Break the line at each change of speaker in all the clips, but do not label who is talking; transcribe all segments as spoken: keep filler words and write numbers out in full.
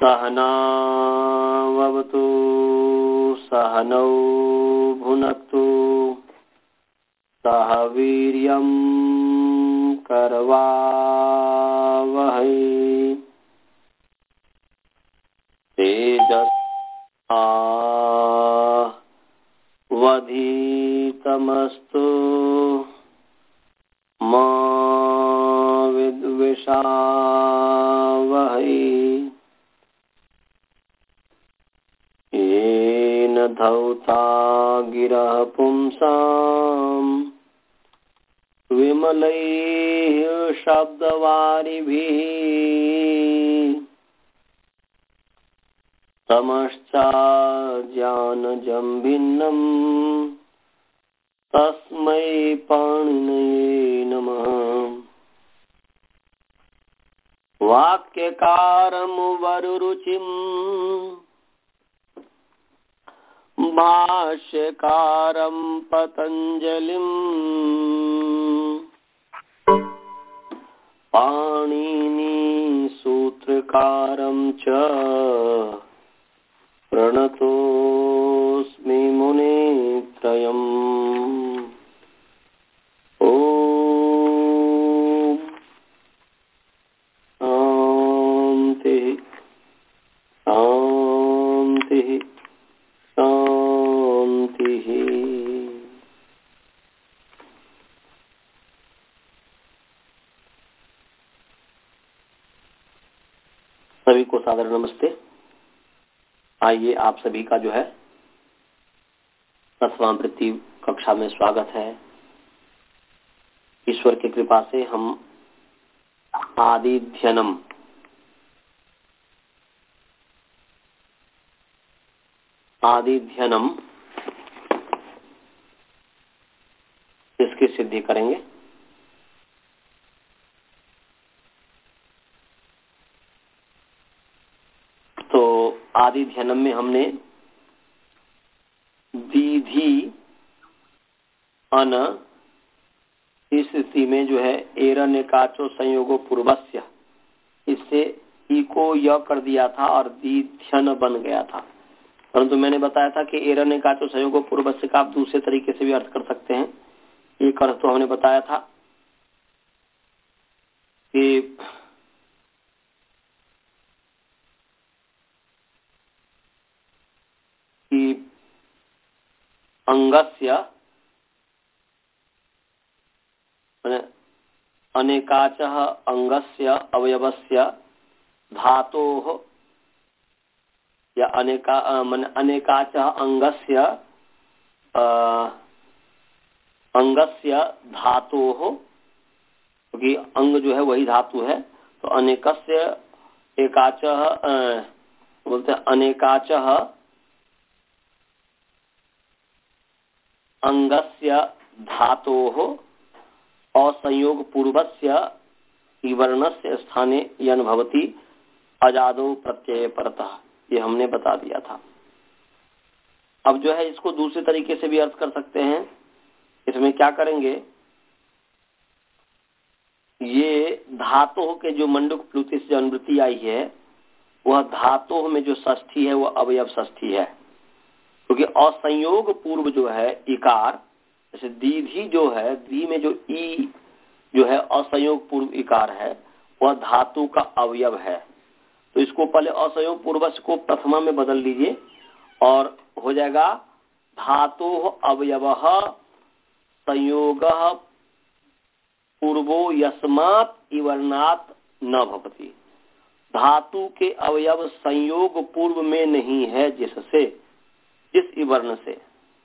सहनावतु सहनौ भुनक्तु सह वीर्यं करवावहै तेजस्विनावधीतमस्तु मा विद्विषावहै येन धौता गिरः पुंसाम् विमलैः शब्दवारिभिः तमश्चाज्ञानजं भिन्नम् तस्मै पाणिनये नमः। वाक्यकारमुवरुरुचिम् भाष्यकारं पतञ्जलिम् पाणिनि सूत्रकारं च प्रणतोऽस्मि मुनित्रयम्। ॐ शान्तिः शान्तिः शान्तिः। सभी को सादर नमस्ते। आइए आप सभी का जो है दसवां वृत्ति कक्षा में स्वागत है। ईश्वर की कृपा से हम आदिध्यनम आदिध्यनम इसकी सिद्धि करेंगे। तो आदिध्यनम में हमने दीधी अन इस स्थिति में जो है एरण्य काचो संयोगो पूर्वस्य, इससे ई को य कर दिया था और दीध्यन बन गया था। परंतु मैंने बताया था कि एरण्य काचो संयोगो पूर्वस्य का आप दूसरे तरीके से भी अर्थ कर सकते हैं। एक अर्थ तो हमने बताया था कि कि अंगस्य अनेकाचः अंगस्य अवयवस्य धातोः या अनेका मन अनेकाचः अंगस्य अंगस्य धातोः, क्योंकि अंग जो है वही धातु है। तो अनेकस्य एकाचः बोलते हैं अनेकाचः अंगस्य धातोः असंयोग पूर्वस्य वर्णस्य स्थाने यन भवति अजादो प्रत्यय परतः, ये हमने बता दिया था। अब जो है इसको दूसरे तरीके से भी अर्थ कर सकते हैं। इसमें क्या करेंगे, ये धातु के जो मंडूक प्लुति से अनुवृत्ति आई है वह धातु में जो षष्ठी है वह अवयव षष्ठी है, क्योंकि असंयोग पूर्व जो है इकार, जैसे दीधी जो है दी में जो ई जो है असंयोग पूर्व इकार है वह धातु का अवयव है। तो इसको पहले असंयोग पूर्वज को प्रथमा में बदल लीजिए और हो जाएगा धातु अवयवः संयोगः पूर्वो यस्मात् इवर्णात् न भवति। धातु के अवयव संयोग पूर्व में नहीं है, जिससे जिस इवर्ण से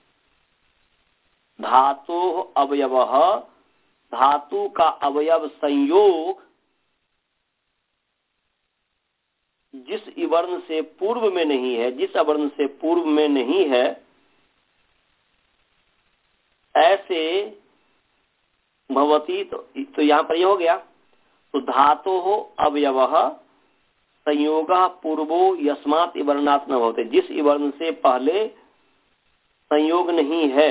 धातु अवयवः धातु का अवयव संयोग जिस इवर्ण से पूर्व में नहीं है, जिस अवर्ण से पूर्व में नहीं है, ऐसे भवती। तो, तो यहाँ पर ये हो गया। तो धातु हो अवयवः संयोगः पूर्वो यस्मात् इवर्णात् न भवते, जिस इवर्ण से पहले संयोग नहीं है,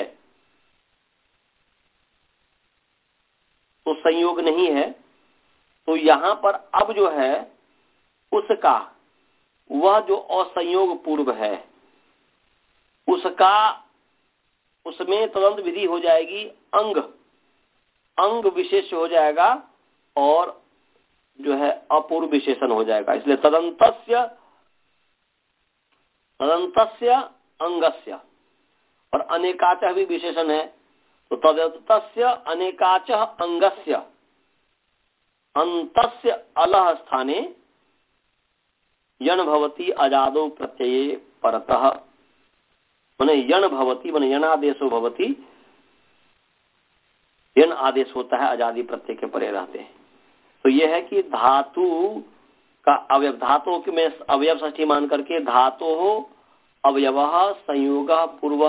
तो संयोग नहीं है। तो यहाँ पर अब जो है उसका वह जो असंयोग पूर्व है उसका उसमें तदंत विधि हो जाएगी अंग अंग विशेष हो जाएगा और जो है अपूर्व विशेषण हो जाएगा। इसलिए तदंतस्य तदंतस्य अंगस्य और अनेकाचः भी विशेषण है। तो तदंतस्य अनेकाचः अंगस्य अंतस्य अलह स्थाने यण भवति अजादो प्रत्यये परतः माने यण भवति माने यणादेशो भवति यण आदेश होता है अजादि प्रत्यय के परे रहते हैं। तो यह है कि धातु का अवयव धातु के में अवयव षष्ठी मान करके धातु हो अवयव संयोग पूर्व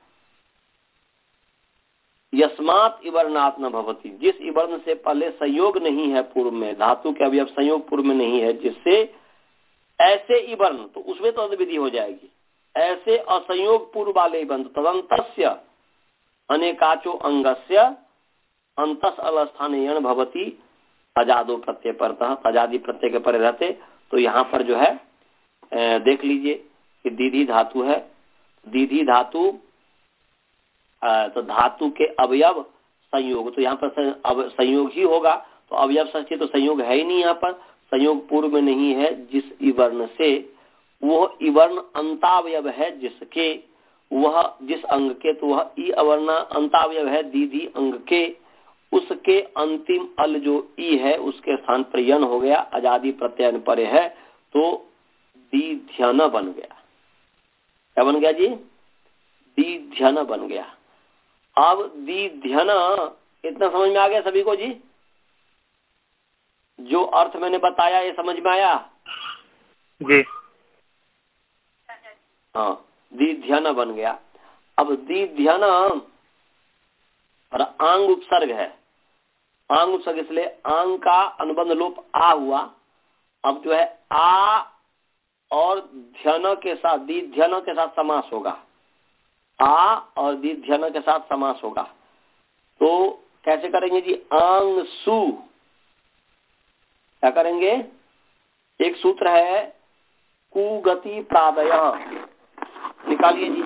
यस्मात् इवर्णात् न भवति जिस इवर्ण से पहले संयोग नहीं है पूर्व में धातु के अवयव संयोग पूर्व में नहीं है जिससे ऐसे इवर्ण तो उसमें तो विधि हो जाएगी। ऐसे असंयोग पूर्व वाले इवर्ण तदंतस्य अनेकाचो अंगस्य अंतस अलस्थाने यण भवति अजादो प्रत्यय परतः अजादि प्रत्यय के परे रहते। तो यहाँ पर जो है देख लीजिए कि दीधी धातु है दीधी धातु तो धातु के अवयव संयोग तो यहाँ पर संयोग ही होगा। तो अवयव षष्ठी तो संयोग है ही नहीं, यहाँ पर संयोग पूर्व में नहीं है जिस इवर्ण से वो इवर्ण अंतावयव है जिसके वह जिस अंग के तो वह ई अवर्ण अंतावयव है दीधी अंग के उसके अंतिम अल जो ई है उसके स्थान पर यन हो गया अजादि प्रत्यय परे है तो दीध्यन बन गया। क्या बन गया जी? दीध्यन बन गया। अब दीध्यन इतना समझ में आ गया सभी को जी? जो अर्थ मैंने बताया ये समझ में आया
जी?
हाँ दीध्यन बन गया। अब दीध्यन और आंग उपसर्ग है आंग उपसर्ग इसलिए आंग का अनुबंध लोप आ हुआ। अब जो है आ और ध्यन के साथ दीध्यन के साथ समास होगा आ और दीध्यन के साथ समास होगा। तो कैसे करेंगे जी? आंग सु क्या करेंगे? एक सूत्र है कुगति प्रादय निकालिए जी।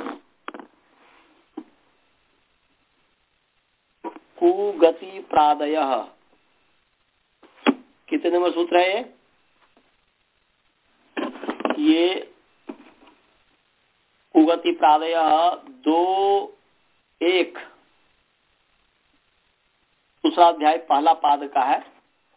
कुगति प्रादय कितने नंबर सूत्र है ये? ये कुगति प्रादय दो एक दूसरा अध्याय पहला पाद का है।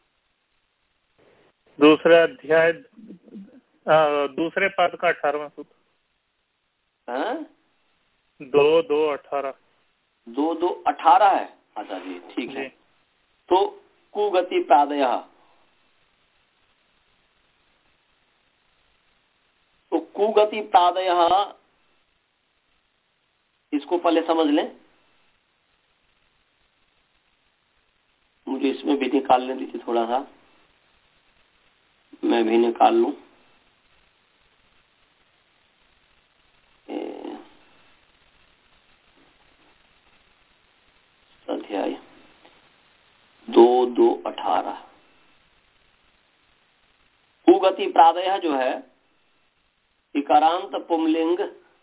दूसरा अध्याय दूसरे पाद का अठारहवां सूत्र
हाँ?
दो दो अठारह
दो दो अठारह है। अच्छा जी ठीक है। तो कुगति प्रादय तो कुगति प्रादय इसको पहले समझ लें। मुझे इसमें भी निकालने दीजिए थोड़ा सा मैं भी निकाल लूं। अध्याय दो दो अठारह कुगति प्रादय जो है इकारांत पुंलिंग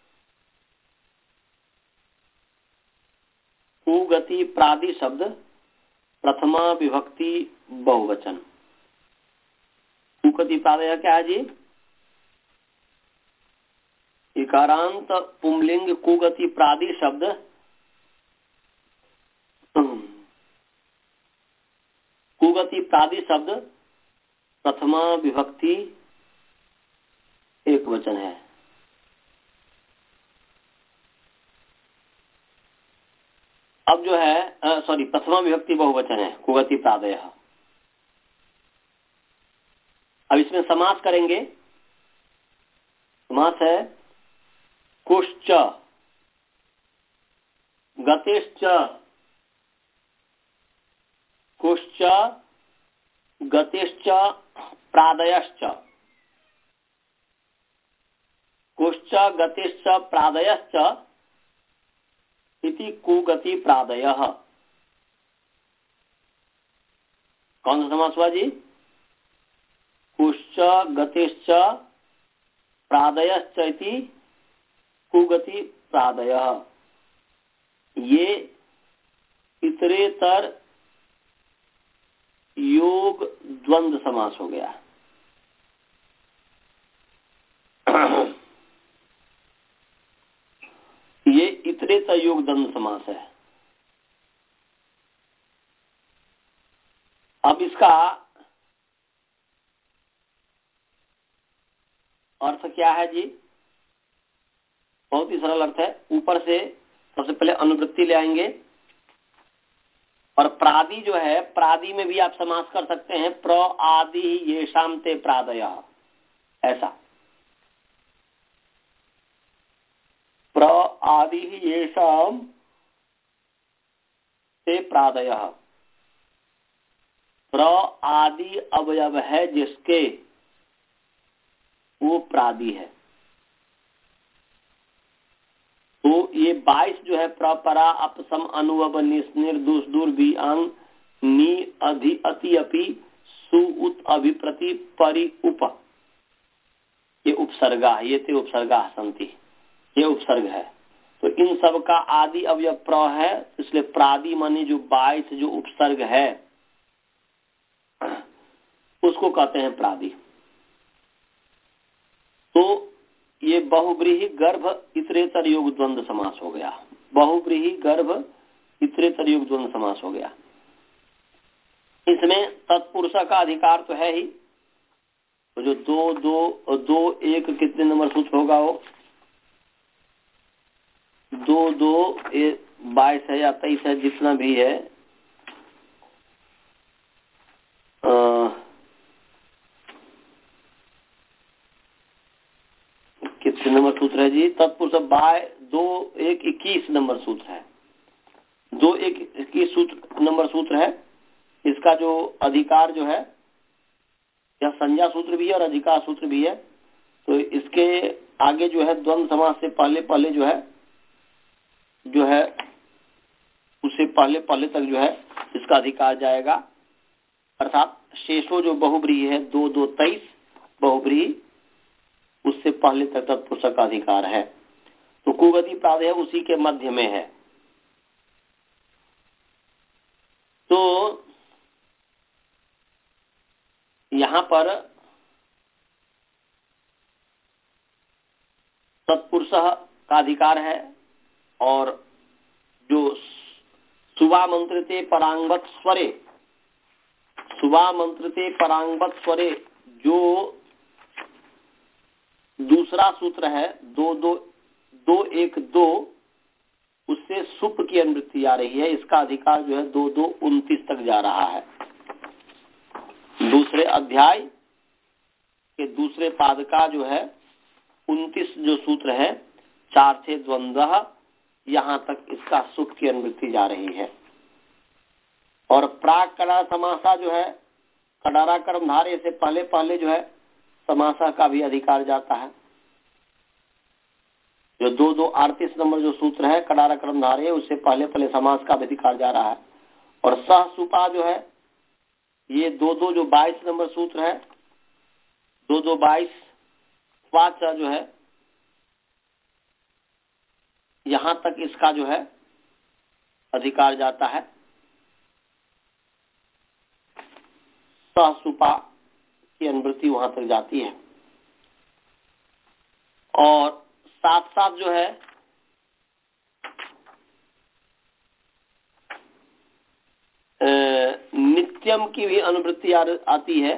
कुगति प्रादि शब्द प्रथमा विभक्ति बहुवचन। कुगति प्रादय क्या है जी? इकारांत पुंलिंग कुगति प्रादि शब्द कुगति प्रादि शब्द प्रथमा विभक्ति एक वचन है। अब जो है सॉरी प्रथमा विभक्ति बहुवचन है कुगति प्रादय। अब इसमें समास करेंगे। समास है कुश्च गतिश्च कुश्च गतिश्च प्रादयश्च कुश्च गतिश्च प्रादयश्च इति कुगति प्रादयः। कौन सा समास हुआ जी? कुश्च गतिश्च प्रादयश्चैति कुगति प्रादयः, ये इतरेतर योग द्वंद्व समास हो गया। ये इतरेतर योग द्वंद्व समास है। अब इसका अर्थ क्या है जी? बहुत ही सरल अर्थ है। ऊपर से सबसे पहले अनुवृत्ति ले आएंगे और प्रादि जो है, प्रादि में भी आप समास कर सकते हैं, प्र आदि येषाम ते प्रादयः, ऐसा। प्र आदि येषाम ते प्रादयः, प्र आदि अवयव है जिसके, वो प्रादि है। तो ये बाईस जो है, प्रपरा अपसम अनुवब निस्निर दुष दूर भी अंग नी अधि अति अपि सु उत अभिप्रति परि उप, ये उपसर्गा, ये ते उपसर्गा संति, ये उपसर्ग है। तो इन सब का आदि अवयव प्र है, इसलिए प्रादि माने जो बाईस जो उपसर्ग है उसको कहते हैं प्रादि। तो ये बहुव्रीहि गर्भ इतरेतर योग द्वंद्व समास हो गया। बहुव्रीहि गर्भ इतरेतर योग द्वंद्व समास हो गया। इसमें तत्पुरुष का अधिकार तो है ही। तो जो दो दो दो एक कितने नंबर सूत्र होगा? वो दो दो बाईस है या तेईस है, जितना भी है, आ, कितने नंबर सूत्र है जी? तत्पुरुष बाय दो एक इक्कीस नंबर सूत्र है। दो एक इक्कीस सूत्र नंबर सूत्र है। इसका जो अधिकार जो है, यह संज्ञा सूत्र भी है और अधिकार सूत्र भी है। तो इसके आगे जो है द्वंद्व समास से पहले पहले जो है जो है उससे पहले पहले तक जो है इसका अधिकार जाएगा। अर्थात शेषो जो बहुव्रीहि है, दो दो तेईस बहुव्रीहि, उससे पहले तक तत्पुरुष का अधिकार है। तो कुगति प्रादय उसी के मध्य में है। तो यहां पर तत्पुरुष का अधिकार है और जो सुवामंत्रिते परांगवत स्वरे, सुवामंत्रिते परांगवत स्वरे जो दूसरा सूत्र है, दो दो दो एक दो, उससे सुप की अनुवृत्ति आ रही है। इसका अधिकार जो है दो दो उनतीस तक जा रहा है। दूसरे अध्याय के दूसरे पाद का जो है उनतीस जो सूत्र है, चार से द्वंद्व, यहाँ तक इसका सुप की अनुवृत्ति जा रही है। और प्राक कड़ा समासा जो है, कडारा कर्मधारय से पहले पहले जो है समासा का भी अधिकार जाता है। जो दो दो अड़तीस नंबर जो सूत्र है कडारा कर्मधारय, उससे पहले पहले समास का भी अधिकार जा रहा है। और सह सुपा जो है, ये दो दो जो बाईस नंबर सूत्र है, दो दो बाईस वाचा जो है, यहां तक इसका जो है अधिकार जाता है। सहसुपा की अनुवृत्ति वहां तक जाती है। और साथ साथ जो है नित्यम की भी अनुवृत्ति आती है।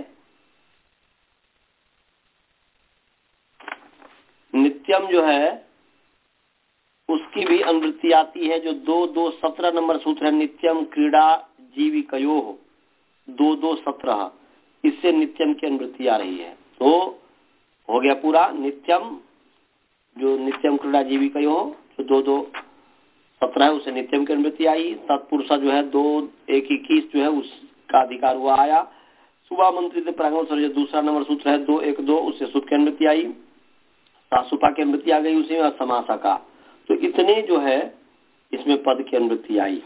नित्यम जो है उसकी भी अनुवृत्ति आती है। जो दो दो सत्रह नंबर सूत्र है, नित्यम क्रीड़ा जीविकयो, दो दो सत्रह, इससे नित्यम की अनुवृत्ति आ रही है। तो हो गया पूरा नित्यम, जो नित्यम क्रीड़ा जीविकयो जो दो दो सत्रह है, उसे नित्यम की अनुवृत्ति आई। तत्पुरुष जो है दो एक इक्कीस जो है उसका अधिकार हुआ आया। सुबह मंत्री प्रांगण जो दूसरा नंबर सूत्र है दो एक दो, उससे सुख की अनुवृत्ति आई। सासुपा की अनुवृत्ति आ गई उसी में, समासा का। तो इतने जो है इसमें पद की अनुवृत्ति आई।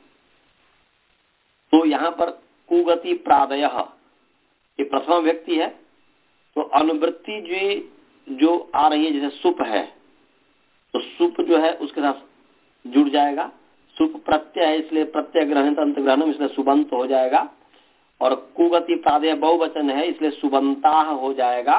तो यहाँ पर कुगति प्रादयः ये प्रथम व्यक्ति है। तो अनुवृत्ति जो जो आ रही है, जैसे सुप है तो सुप जो है उसके साथ जुड़ जाएगा। सुप प्रत्यय है इसलिए प्रत्यय ग्रहण अंत ग्रहणम, इसलिए सुबंत हो जाएगा। और कुगति प्रादेय बहुवचन है इसलिए सुबंताह हो जाएगा,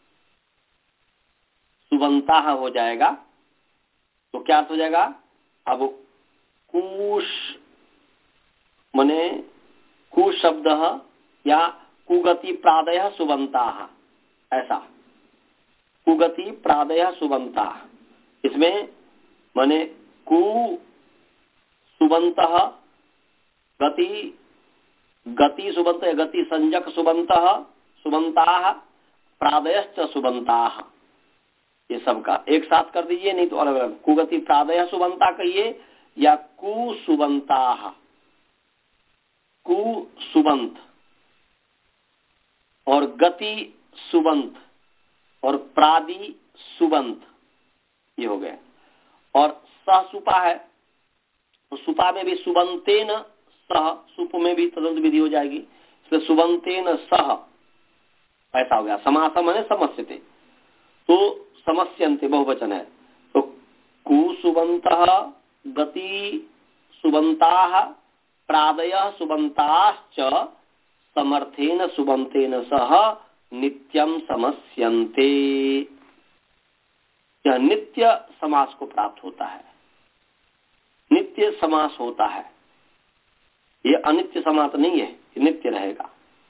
सुबंताह हो जाएगा। तो क्या अर्थ हो जाएगा? अब कुश मने कु शब्द या कुगति प्रादय सुबंताह, ऐसा कुगति प्रादय सुबंताह। इसमें माने कु सुबंतः, गति गति सुबंत, गति संजक सुबंतः सुबंताः, प्रादयश्च सुबंताः, ये सब का एक साथ कर दीजिए, नहीं तो अलग अलग। कुगति प्रादय सुबंता कहिए या कु सुबंताः, कु सुबंत और गति सुबंत और प्रादि सुबंत, ये हो गया। और सह सुपा है तो सुपा में भी सुबंतेन सह, सुप में भी तदंत विधि हो जाएगी, इसलिए सुबंतेन सह ऐसा हो गया। समासम है समस्यते, तो समस्यन्ते बहुवचन है। तो कुसुबंतः गति सुबंताः प्रादयः सुबंताश्च समर्थेन सुबंतेन सह नित्यम समस्यन्ते। यह नित्य समास को प्राप्त होता है, नित्य समास होता है। ये अनित्य समास नहीं है, ये नित्य रहेगा।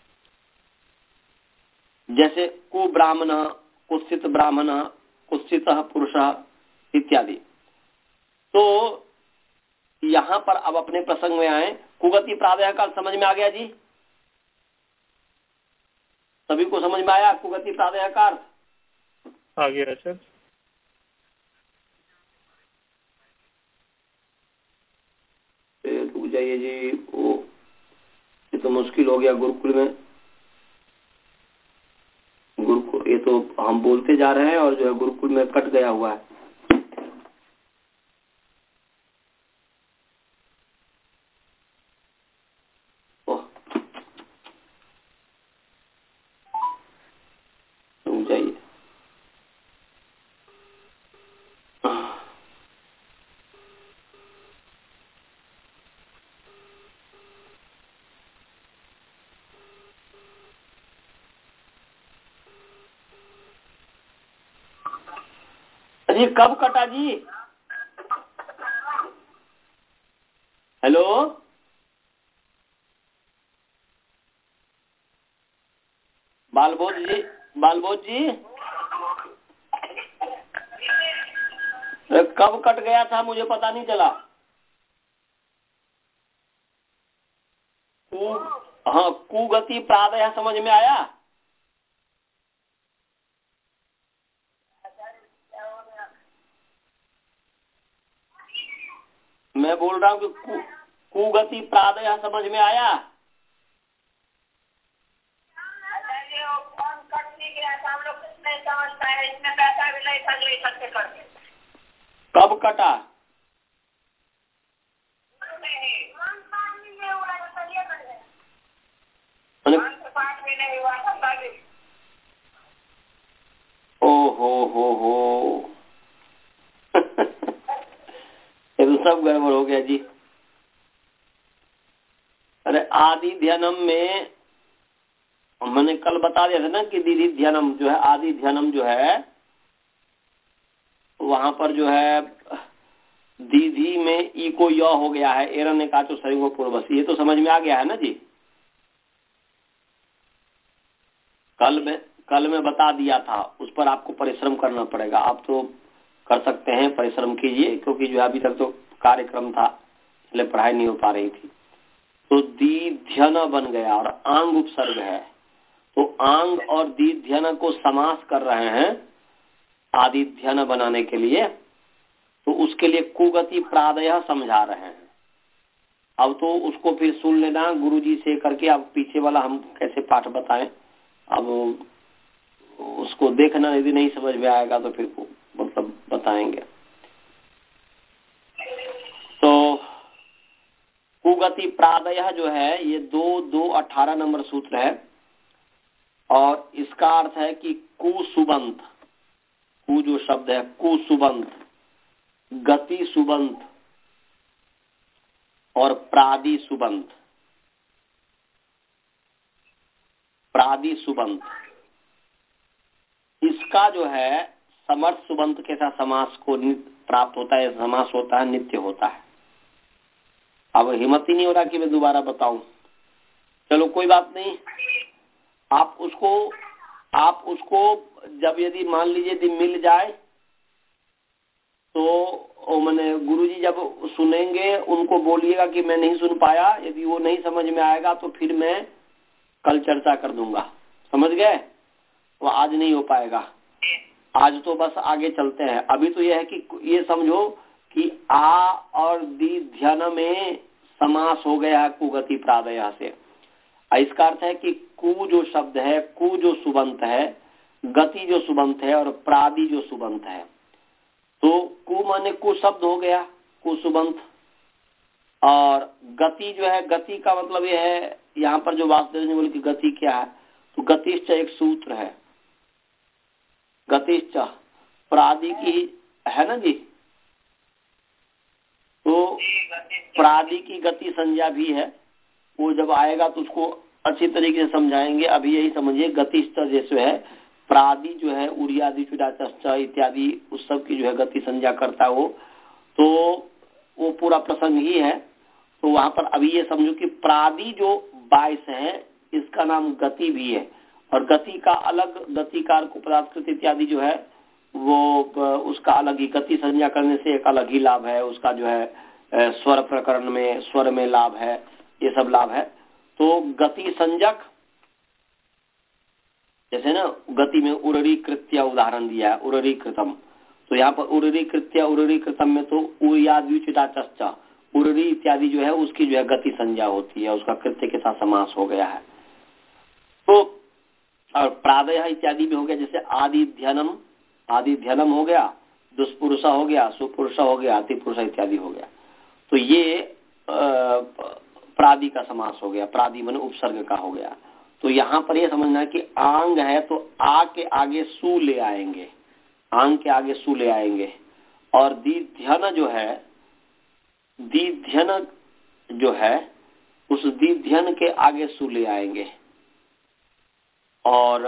जैसे कु ब्राह्मण, कुत्सित ब्राह्मण, कुत्सित पुरुष इत्यादि। तो यहां पर अब अपने प्रसंग में आए। कुगति प्रादय का समझ में आ गया जी? सभी को समझ में आया कुगति प्रादय का अर्थ?
आ गया सर।
रुक जाइए जी, वो ये तो मुश्किल हो गया गुरुकुल में। गुरुकुल ये तो हम बोलते जा रहे हैं और जो है गुरुकुल में कट गया हुआ है। ओह, रुक जाइए। अजी कब कटा जी? हेलो, बालबोध जी, बालबोध जी कब कट गया था मुझे पता नहीं चला। कु हाँ कुगति प्रादय समझ में आया? मैं बोल रहा हूँ कि कु, कुगति प्रादय समझ में आया?
फोन कट नहीं गया था, हम लोग कुछ नहीं समझ पाए, इसमें पैसा भी नहीं था जो इकट्ठे करके।
कब कटा? ओ हो हो हो ये तो सब गड़बड़ हो गया जी। अरे आदि ध्यानम में मैंने कल बता दिया था ना कि दीदी ध्यानम जो है, आदि ध्यानम जो है वहां पर जो है दीदी में ई को य हो गया है, एरन ने कहा तो सही पूर्वसी। ये तो समझ में आ गया है ना जी? कल में कल में बता दिया था, उस पर आपको परिश्रम करना पड़ेगा। आप तो कर सकते हैं, परिश्रम कीजिए, क्योंकि जो अभी तक तो कार्यक्रम था इसलिए पढ़ाई नहीं हो पा रही थी। तो दीध्यन बन गया और आंग उपसर्ग है, तो आंग और दीध्यन को समास कर रहे हैं आदिध्यन बनाने के लिए, तो उसके लिए कुगति प्रादय समझा रहे हैं। अब तो उसको फिर सुन लेना गुरुजी से करके। अब पीछे वाला हम कैसे पाठ बताएं, अब उसको देखना, यदि नहीं समझ में आएगा तो फिर मतलब बताएंगे। तो कुगति प्रादय जो है ये दो दो अठारह नंबर सूत्र है और इसका अर्थ है कि कुसुबंत, कु जो शब्द है, कु सुबंत, गति सुबंत और प्रादि सुबंत। प्रादि सुबंत इसका जो है समर्थ सुबंत के साथ समास को प्राप्त होता है, समास होता है, नित्य होता है। अब हिम्मत ही नहीं हो रहा कि मैं दोबारा बताऊं। चलो कोई बात नहीं, आप उसको आप उसको जब यदि मान लीजिए यदि मिल जाए तो मैंने गुरुजी जब सुनेंगे उनको बोलिएगा कि मैं नहीं सुन पाया, यदि वो नहीं समझ में आएगा तो फिर मैं कल चर्चा कर दूंगा, समझ गए? वो आज नहीं हो पाएगा, आज तो बस आगे चलते हैं। अभी तो यह है कि ये समझो कि आ और दी ध्यान में समास हो गया है कुगति प्रादय से। इसका अर्थ है कि कु जो शब्द है, कु जो सुबंत है, गति जो सुबंत है और प्रादि जो सुबंत है। तो कु माने कु शब्द हो गया, कु सुबंत, और गति जो है, गति का मतलब यह है, यहाँ पर जो वासुदेव ने बोले कि गति क्या है, तो गतिश्च एक सूत्र है, गतिश्च प्रादि की है ना जी। तो प्रादि की गति संज्ञा भी है, वो जब आएगा तो उसको अच्छी तरीके से समझाएंगे। अभी यही समझिए गतिश्च जैसे है, प्रादि जो है उड़ियादि चुडाचश्च इत्यादि उस सब की जो है गति संज्ञा करता है वो, तो वो पूरा प्रसंग ही है। तो वहां पर अभी ये समझो कि प्रादि जो बाईस है इसका नाम गति भी है, और गति का अलग, गतिकार को पदार्थकृत इत्यादि जो है वो उसका अलग ही, गति संज्ञा करने से एक अलग ही लाभ है उसका, जो है स्वर प्रकरण में स्वर में लाभ है, ये सब लाभ है। तो गति संजक जैसे ना गति में उररी कृत्य उदाहरण दिया है, उररी कृतम, तो यहाँ पर उररी कृत्य उररी कृतम में तो उयाद्विचिताचश्च उररी इत्यादि जो है उसकी जो है गति संज्ञा होती है, उसका कृत्य के साथ समास हो गया है। तो और प्रादय इत्यादि भी हो गया, जैसे आदि ध्यानम, आदि ध्यानम हो गया, दुष्पुरुष हो गया, सुपुरुष हो गया, अतिपुरुष इत्यादि हो गया। तो ये प्रादि का समास हो गया, प्रादि मन उपसर्ग का हो गया। तो यहाँ पर यह समझना है कि आंग है तो आ के आगे सु ले आएंगे, आंग के आगे सु ले आएंगे, और दीध्यन जो है, दीध्यन जो है उस दीध्यन के आगे सु ले आएंगे, और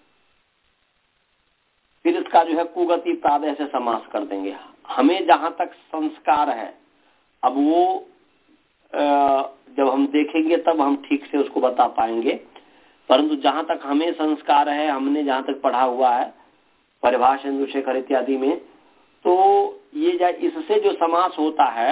फिर इसका जो है कुगति प्रादय से समास कर देंगे। हमें जहां तक संस्कार है, अब वो जब हम देखेंगे तब हम ठीक से उसको बता पाएंगे, परंतु जहां तक हमें संस्कार है, हमने जहां तक पढ़ा हुआ है परिभाषा इंदुशेखर इत्यादि में, तो ये इससे जो समास होता है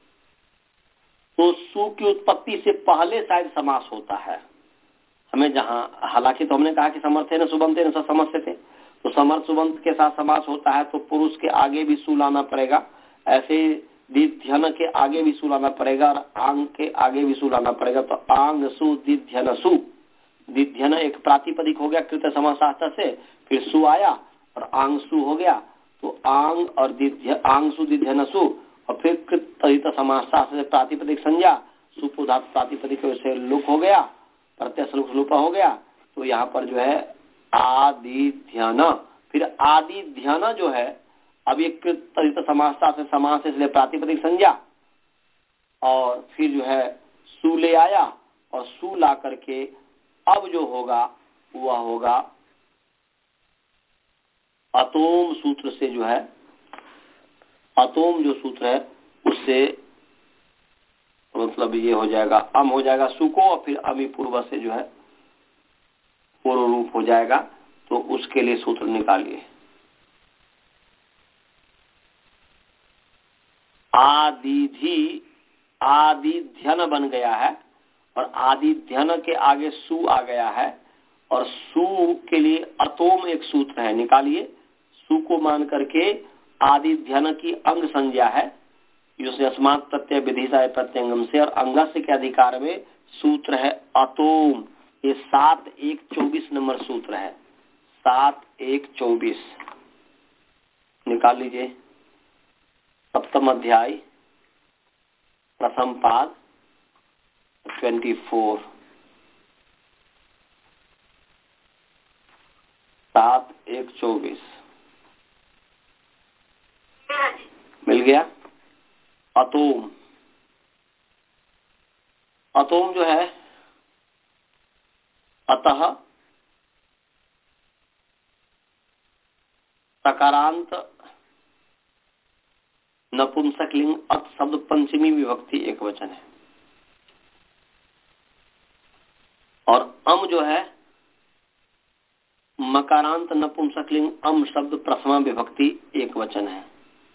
तो सु की उत्पत्ति से पहले शायद समास होता है। हमें जहां, हालांकि तो हमने कहा कि समर्थे न सुबंते न समस्ते थे, तो समर्थ सुबंत के साथ समास होता है तो पुरुष के आगे भी सु लाना पड़ेगा, ऐसे दिध्यन के आगे भी सु लाना पड़ेगा और आंग के आगे भी सु लाना पड़ेगा। तो आंग सु दिध्यन सु, दिध्यन एक प्रातिपदिक हो गया कृत समासार्थ से, फिर सु आया और आंग सु हो गया, तो आंग और दिध्य आंग सु दिध्यन सु, और फिर कृत तदित समासार्थ से प्रातिपदिक संज्ञा, सुपुधात प्रातिपदिक से लुक हो गया, प्रत्यय श्लोक लुप हो गया। तो यहाँ पर जो है आदि ध्यान, फिर आदि ध्यान जो है अब ये कृत तदित समासता से समास इसलिए प्रातिपदिक संज्ञा, और फिर जो है सु ले आया, और सु ला करके अब जो होगा वह होगा अतोम सूत्र से, जो है अतोम जो सूत्र है उससे, मतलब ये हो जाएगा अम हो जाएगा सु को, और फिर अमी पूर्व से जो है पूर्व रूप हो जाएगा। तो उसके लिए सूत्र निकालिए। आदिधि आदिध्यन बन गया है, और आदिध्यन के आगे सु आ गया है, और सु के लिए अतोम एक सूत्र है, निकालिए। सु को मान करके आदिध्यन की अंग संज्ञा है, अस्मात् प्रत्यय विधिसा प्रत्यंगम से, और अंगस्य के अधिकार में सूत्र है अतोम। ये सात एक चौबीस नंबर सूत्र है, सात एक चौबीस निकाल लीजिए। सप्तम अध्याय प्रथम पाद ट्वेंटी फोर, सात एक चौबीस। गया अतोम। अतोम जो है अतः सकारांत नपुंसकलिंग अत शब्द पंचमी विभक्ति एक वचन है, और अम जो है मकारांत नपुंसकलिंग अम शब्द प्रथमा विभक्ति एक वचन है,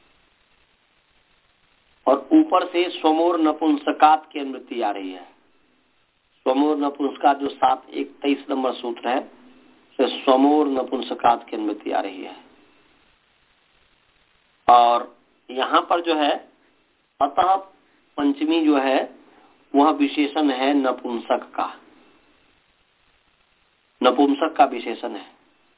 और ऊपर से स्वमोर नपुंसकात की अनुवृत्ति आ रही है। स्वमोर नपुंसकात जो सात एक तेईस नंबर सूत्र है, तो स्वमोर नपुंसकात की अनुवृत्ति आ रही है। और यहाँ पर जो है अतः पंचमी जो है वह विशेषण है नपुंसक का, नपुंसक का विशेषण है।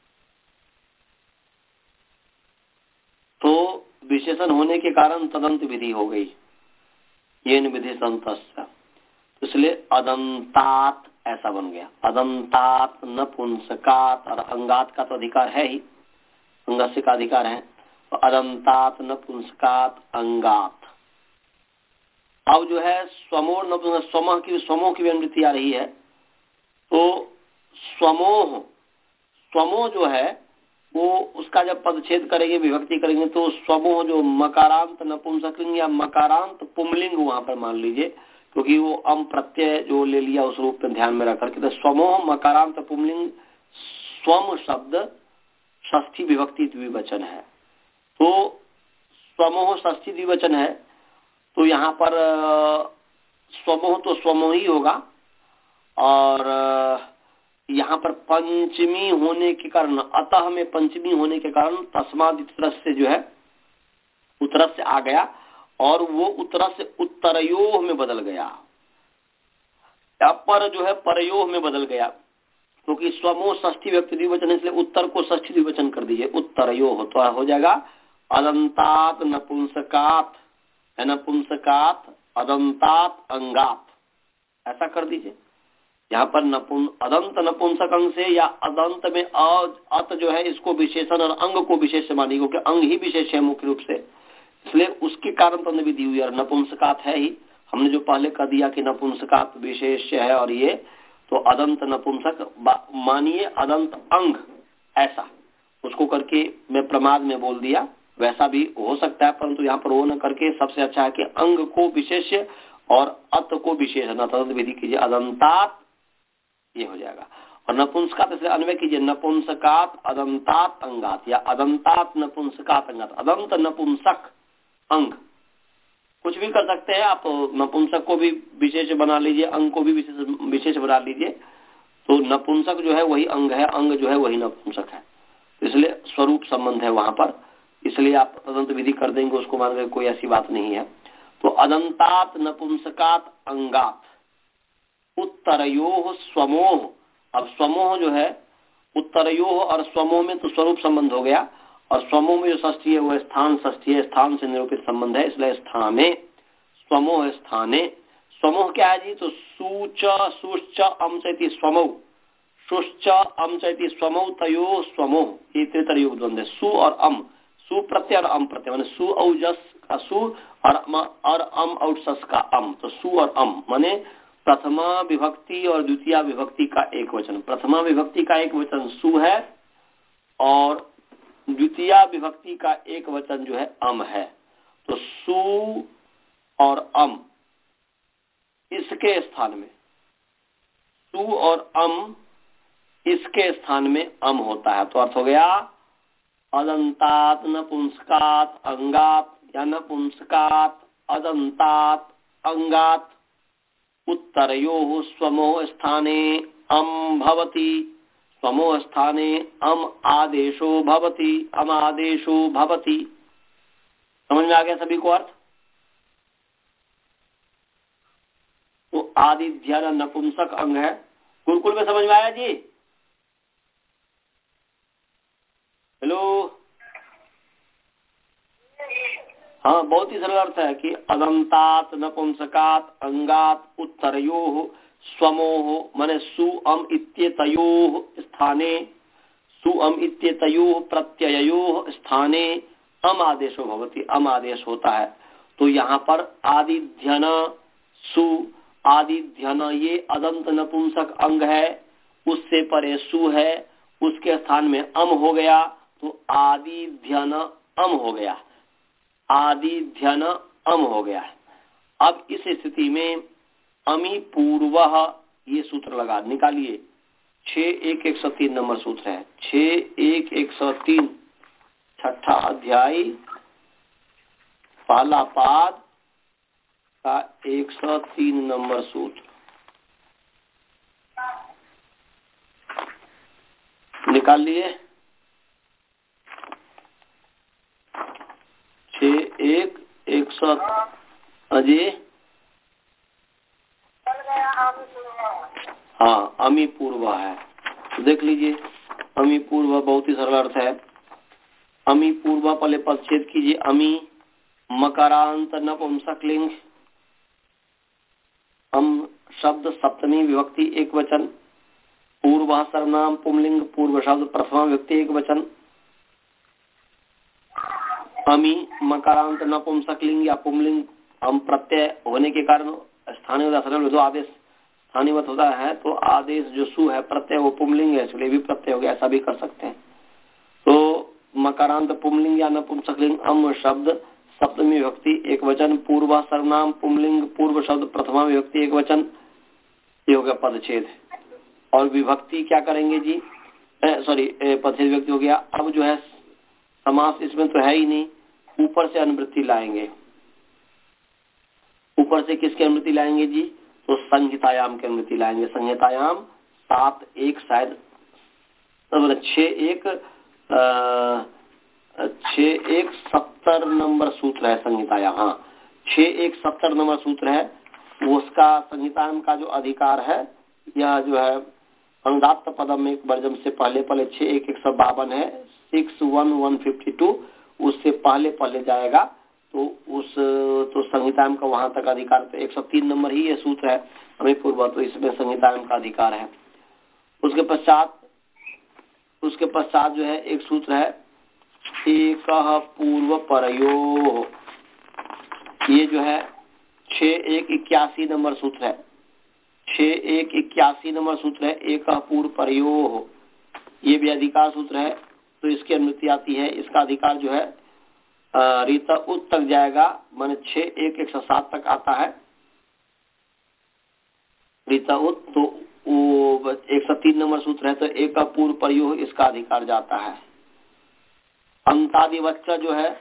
तो विशेषण होने के कारण तदंत विधि हो गई, ये विधि संतस्य, इसलिए अदंतात ऐसा बन गया। अदंतात नपुंसकात, और अंगात का तो अधिकार है ही, अंगस्य का अधिकार है, तो अदंतात नपुंसकात अंगात। अब जो है स्वमोर नपुंसक स्वमोह की स्वमोह की अनुवृत्ति आ रही है, तो स्वमोह स्वमोह जो है वो उसका जब पदच्छेद करेंगे विभक्ति करेंगे तो स्वमोह जो मकारांत नपुंसकलिंग या मकारांत पुंलिंग वहां पर मान लीजिए, क्योंकि वो अम प्रत्यय जो ले लिया उस रूप में ध्यान में रख करके, तो स्वमोह मकारांत पुंलिंग स्वम शब्द षष्ठी विभक्ति द्विवचन है। तो स्वमोह षष्ठी द्विवचन है, तो यहाँ पर स्वमोह तो स्वमोह ही होगा, और यहाँ पर पंचमी होने के कारण, अतः में पंचमी होने के कारण तस्माद उत्तरस से जो है उत्तरस से आ गया, और वो उत्तरस से उत्तरयोह में बदल गया, यहाँ पर जो है परयोह में बदल गया, क्योंकि तो स्वमोह षष्ठी व्यक्ति द्विवचन, इसलिए उत्तर को षष्ठी द्विवचन कर दीजिए, उत्तरयोह, तो हो जाएगा अदंतात नपुंसकात, नपुंसकात अदंतात अंगात, ऐसा कर दीजिए। यहाँ पर नपुं अदंत नपुंसक अंग से, या अदंत में अत जो है इसको विशेषण और अंग को विशेष मानी, क्योंकि अंग ही विशेष है मुख्य रूप से, इसलिए उसके कारण तो विधि हुई। और नपुंसकात है ही, हमने जो पहले कह दिया कि नपुंसकात विशेष है, और ये तो अदंत नपुंसक मानिए अदंत अंग, ऐसा उसको करके मैं प्रमाद में बोल दिया, वैसा भी हो सकता है, परंतु यहाँ पर वो न करके सबसे अच्छा है कि अंग को विशेष और अत को विशेष तदंत विधि कीजिए, अदंतात ये हो जाएगा। और नपुंसकात इसलिए अन्वय कीजिए, नपुंसकात अदंतात अंगात, या अदंतात नपुंसकात अंगात, अदंत नपुंसक अंग, कुछ भी कर सकते हैं आप। नपुंसक को भी विशेष बना लीजिए, अंग को भी विशेष विशेष बना लीजिए, तो नपुंसक जो है वही अंग है, अंग जो है वही नपुंसक है, इसलिए स्वरूप संबंध है वहां पर, इसलिए आप तदंत विधि कर देंगे, उसको मान के कोई ऐसी बात नहीं है। तो अदंतात नपुंसकात अंगात उत्तरयोह स्वमोह, अब स्वमोह जो है उत्तरयोह और स्वमोह में तो स्वरूप संबंध हो गया, और स्वमोह में जो षष्ठी है वो स्थान षष्ठी है, स्थान से निरूपित संबंध है, इसलिए स्थाने स्वमोह स्थाने। स्वमोह क्या है जी, तो सूच सुश्च अम चैति स्वमौ, सुश्च अम चैति स्वमौ तयो स्वमोह, ये त्रितरयुग द्वंद्व है, सु और अम, सु प्रत्यय और अम प्रत्यय, माने सु औजस का सु और और अम औजस का अम, तो सु और अम माने प्रथमा विभक्ति और द्वितीय विभक्ति का एक वचन। प्रथमा विभक्ति का एक वचन सु है, और द्वितीय विभक्ति का एक वचन जो है अम है, तो सु और अम इसके स्थान में, सु और अम इसके स्थान में अम होता है, तो अर्थ हो गया अदंतात नपुंसकात अंगात, या नपुंसकात अदंतात अंगात उत्तरयोः स्वमोह स्थाने अम भवति, स्वमोह स्थाने अम आदेशो भवति, अम आदेशो भवति। समझ में आ गया सभी को अर्थ? तो आदिध्य नपुंसक अंग है, गुरुकुल में समझ में आया जी? हेलो, हाँ, बहुत ही सरल अर्थ है कि अदंतात नपुंसकात अंगात उत्तरयोः स्वमोह, माने सु अम इत्येतयोः स्थाने, सु अम इत्येतयोः प्रत्यययोः स्थाने अम आदेशो भवति, अम आदेश होता है। तो यहाँ पर आदिध्यन सु, आदिध्यन ये अदंत नपुंसक अंग है, उससे परे सु है, उसके स्थान में अम हो गया तो आदिध्यन अम हो गया, आदिध्यन अम हो गया। अब इस स्थिति में अमी पूर्व ये सूत्र लगा निकालिए, छह एक एक सौ तीन नंबर सूत्र है, छह एक एक सौ तीन छठा अध्याय पहला पाद का एक सौ तीन नंबर सूत्र निकाल लिए। छह एक एक सौ अजय हाँ अमी पूर्व है, तो देख लीजिए अमी पूर्व बहुत ही सरल अर्थ है। अमी पूर्व पहले पदच्छेद कीजिए, अमी मकारांत नपुंसकलिंग, अम शब्द सप्तमी विभक्ति एक वचन, पूर्व सर्वनाम पुंलिंग पूर्व शब्द प्रथमा विभक्ति एक वचन, अमी मकारांत नपुंसकलिंग या पुंलिंग, अम प्रत्यय होने के कारण स्थानीय जो आदेश स्थानीयवत होता है तो आदेश जो सु है प्रत्यय वो पुंलिंग है, इसलिए भी प्रत्यय हो गया, ऐसा भी कर सकते हैं। तो मकारांत पुंलिंग या नपुंसकलिंग, अम शब्द सप्तमी विभक्ति एक वचन, पूर्व सर्वनाम पुंलिंग पूर्व शब्द प्रथमा विभक्ति एक वचन, ये हो गया पदच्छेद। और विभक्ति क्या करेंगे जी, सॉरी पदच्छेद विभक्ति हो गया। अब जो है समास इसमें तो है ही नहीं, ऊपर से अनुवृत्ति लाएंगे। ऊपर से किसकी अनुवृत्ति लाएंगे जी, तो संहितायाम की अनुवृत्ति लाएंगे। संहितायाम सात एक शायद छह एक छह एक सत्तर नंबर सूत्र है संहितायाम, हाँ छह एक सत्तर नंबर सूत्र है, उसका संहितायाम का जो अधिकार है यह जो है अनुदात्त पदम में वर्जम से पहले पहले छह एक एक सौ बावन है, six one one fifty two उससे पहले पहले जाएगा तो उस तो संहितायाम का वहां तक अधिकार, तो एक सौ तीन नंबर ही ये सूत्र है अमी पूर्व, तो इसमें संहितायाम का अधिकार है। उसके पश्चात उसके पश्चात जो है एक सूत्र है एक पूर्व परयो, ये जो है छह एक इक्यासी नंबर सूत्र है, छह एक इक्यासी नंबर सूत्र है एक पूर्व परयो, ये भी अधिकार सूत्र है। तो इसकी अनुमति आती है, इसका अधिकार जो है रीता उत तक जाएगा, माने छह एक एक सौ सात तक आता है रीता उत, तो वो एक सौ तीन नंबर सूत्र है, तो एक पूर्व परयो इसका अधिकार जाता है। अंतादिवच्च जो है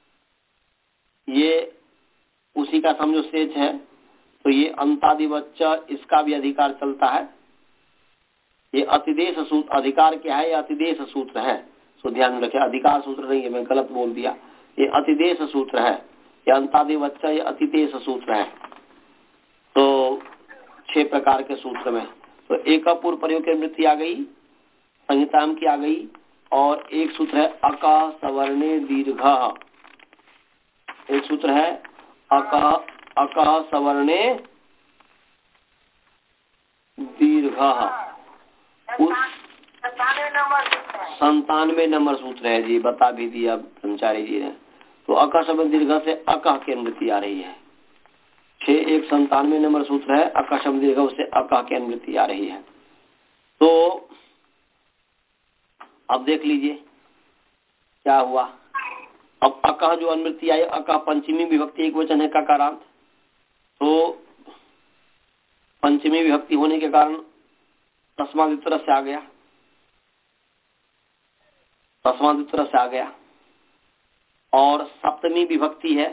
ये उसी का समझो शेष है, तो ये अंतादिवच्च इसका भी अधिकार चलता है। ये अतिदेश सूत्र, अधिकार क्या है, ये अतिदेश सूत्र है, तो ध्यान रखें अधिकार सूत्र नहीं है, मैं गलत बोल दिया, ये अतिदेश सूत्र है, ये अंतादिवच्च ये अतिदेश सूत्र है। तो छह प्रकार के सूत्र में तो एक पूर्व प्रयोग की वृत्ति आ गई, संहिताम की आ गई, और एक सूत्र है अका सवर्णे दीर्घ, एक सूत्र है अका अका सवर्णे दीर्घ, उस संतानवे नंबर सूत्र है जी, बता भी दिया ब्रह्मचारी जी ने। तो अका शब्द दीर्घ से अका की अनुवृत्ति आ रही है, छह एक संतानवे नंबर सूत्र है, अका शब्द दीर्घ से अका की अनुवृत्ति आ रही है। तो अब देख लीजिए क्या हुआ। अब अका जो अनुवृत्ति आई, अका पंचमी विभक्ति एक वचन है ककारांत, तो पंचमी विभक्ति होने के कारण तस्मादितर से आ गया, तस्मादितर से आ गया। और सप्तमी विभक्ति है,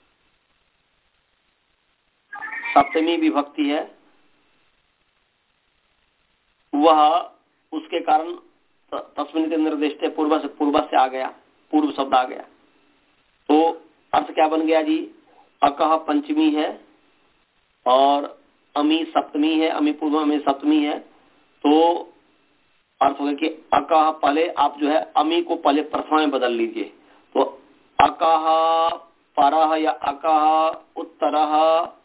सप्तमी विभक्ति है वह उसके कारण तस्मिन के निर्देश पूर्व से पूर्व से आ गया, पूर्व शब्द आ गया। तो अर्थ क्या बन गया जी, अकह पंचमी है और अमी सप्तमी है, अमी पूर्व अमी सप्तमी है, तो अर्थ हो गया कि अकह पहले आप जो है अमी को पहले प्रथमा में बदल लीजिए, तो अकह परह या अकह उत्तरह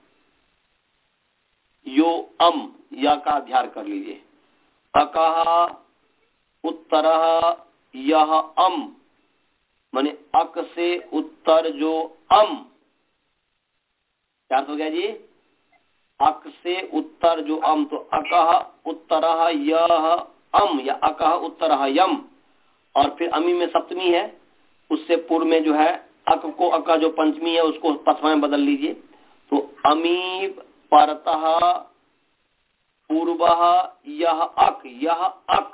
यो अम या का अध्यार कर लीजिए, अकह उत्तरह यह अम माने अक से उत्तर जो अम, क्या अर्थ हो गया जी? अक से उत्तर जो अम, तो अकह उत्तरह यह अम या अकह उत्तरह यम, और फिर अमी में सप्तमी है, उससे पूर्व में जो है अक को अका जो पंचमी है उसको प्रथमा में बदल लीजिए, तो अमी परतः पूर्वः यह अक, यह अक।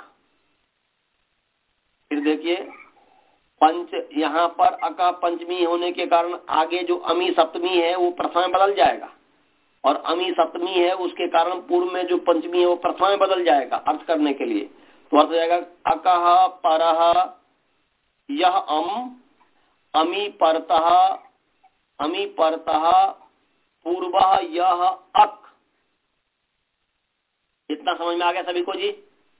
फिर देखिए पंच, यहाँ पर अका पंचमी होने के कारण आगे जो अमी सप्तमी है वो प्रथमा में बदल जाएगा, और अमी सप्तमी है उसके कारण पूर्व में जो पंचमी है वो प्रथमा में बदल जाएगा अर्थ करने के लिए। तो अर्थ हो जाएगा अकह परह यह अम, अमी परतः, अमी परतः पूर्वः यह अक। इतना समझ में आ गया सभी को जी?